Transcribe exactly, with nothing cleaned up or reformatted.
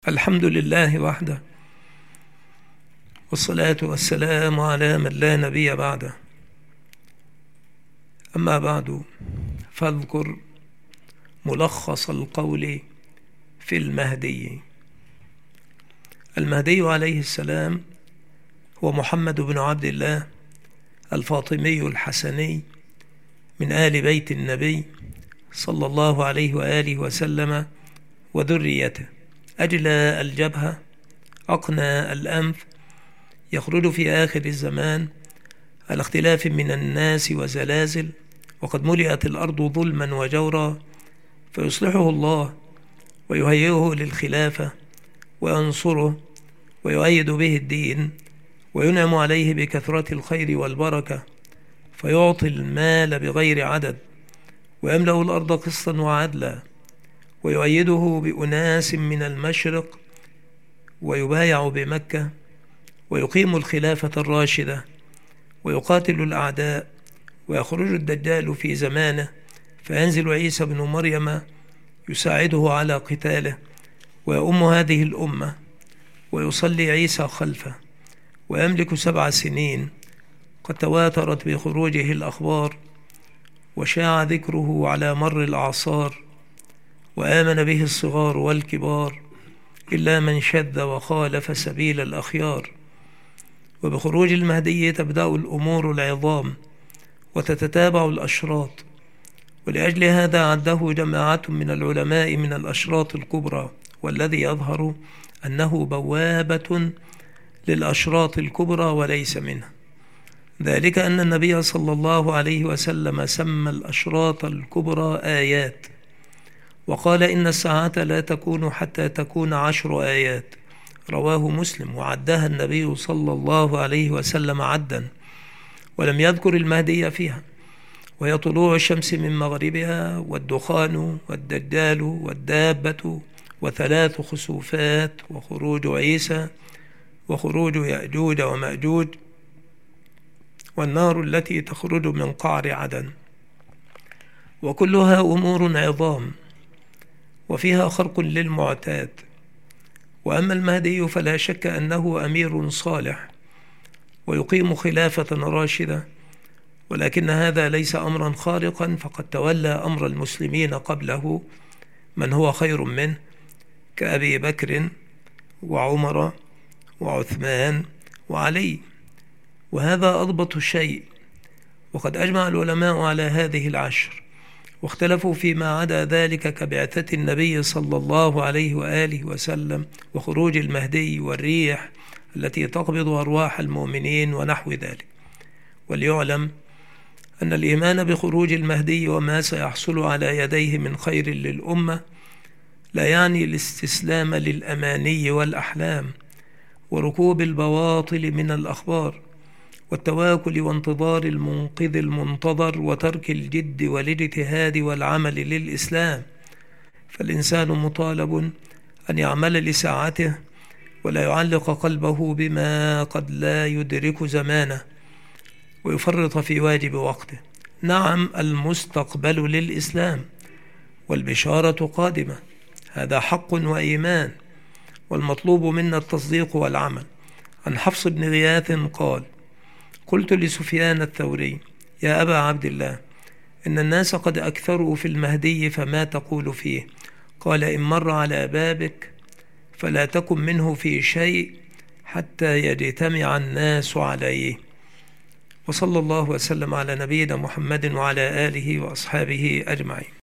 الحمد لله وحده، والصلاة والسلام على من لا نبي بعده. أما بعد، فاذكر ملخص القول في المهدي. المهدي عليه السلام هو محمد بن عبد الله الفاطمي الحسني من آل بيت النبي صلى الله عليه وآله وسلم وذريته، أجلى الجبهة، أقنى الأنف، يخرج في آخر الزمان على اختلاف من الناس وزلازل، وقد ملئت الأرض ظلما وجورا، فيصلحه الله ويهيئه للخلافة وينصره ويؤيد به الدين، وينعم عليه بكثرة الخير والبركة، فيعطي المال بغير عدد، ويملأ الأرض قسطا وعدلا، ويؤيده بأناس من المشرق، ويبايع بمكة، ويقيم الخلافة الراشدة، ويقاتل الأعداء، ويخرج الدجال في زمانه، فينزل عيسى بن مريم يساعده على قتاله، ويؤم هذه الأمة، ويصلي عيسى خلفه، ويملك سبع سنين قد تواترت بخروجه الأخبار، وشاع ذكره على مر الأعصار، وآمن به الصغار والكبار، إلا من شذ وخالف سبيل الأخيار. وبخروج المهدي تبدأ الأمور العظام وتتتابع الأشراط، ولأجل هذا عده جماعة من العلماء من الأشراط الكبرى، والذي يظهر أنه بوابة للأشراط الكبرى وليس منها، ذلك أن النبي صلى الله عليه وسلم سمى الأشراط الكبرى آيات، وقال إن الساعة لا تكون حتى تكون عشر آيات، رواه مسلم، وعدها النبي صلى الله عليه وسلم عدا، ولم يذكر المهدي فيها، وهي طلوع الشمس من مغربها، والدخان، والدجال، والدابة، وثلاث خسوفات، وخروج عيسى، وخروج يأجوج ومأجوج، والنار التي تخرج من قعر عدن، وكلها أمور عظام وفيها خرق للمعتاد. وأما المهدي فلا شك أنه أمير صالح ويقيم خلافة راشدة، ولكن هذا ليس أمرا خارقا، فقد تولى أمر المسلمين قبله من هو خير منه، كأبي بكر وعمر وعثمان وعلي، وهذا أضبط شيء. وقد أجمع العلماء على هذه العشر، واختلفوا فيما عدا ذلك كبعثة النبي صلى الله عليه وآله وسلم، وخروج المهدي، والريح التي تقبض أرواح المؤمنين، ونحو ذلك. وليعلم أن الإيمان بخروج المهدي وما سيحصل على يديه من خير للأمة لا يعني الاستسلام للأماني والأحلام، وركوب البواطل من الأخبار، والتواكل وانتظار المنقذ المنتظر، وترك الجد والاجتهاد والعمل للإسلام. فالإنسان مطالب أن يعمل لساعته، ولا يعلق قلبه بما قد لا يدرك زمانه، ويفرط في واجب وقته. نعم، المستقبل للإسلام، والبشارة قادمة، هذا حق وإيمان، والمطلوب منا التصديق والعمل. عن حفص بن غياث قال: قلت لسفيان الثوري: يا أبا عبد الله، إن الناس قد أكثروا في المهدي، فما تقول فيه؟ قال: إن مر على بابك فلا تكن منه في شيء حتى يجتمع الناس عليه. وصلى الله وسلم على نبينا محمد وعلى آله وأصحابه أجمعين.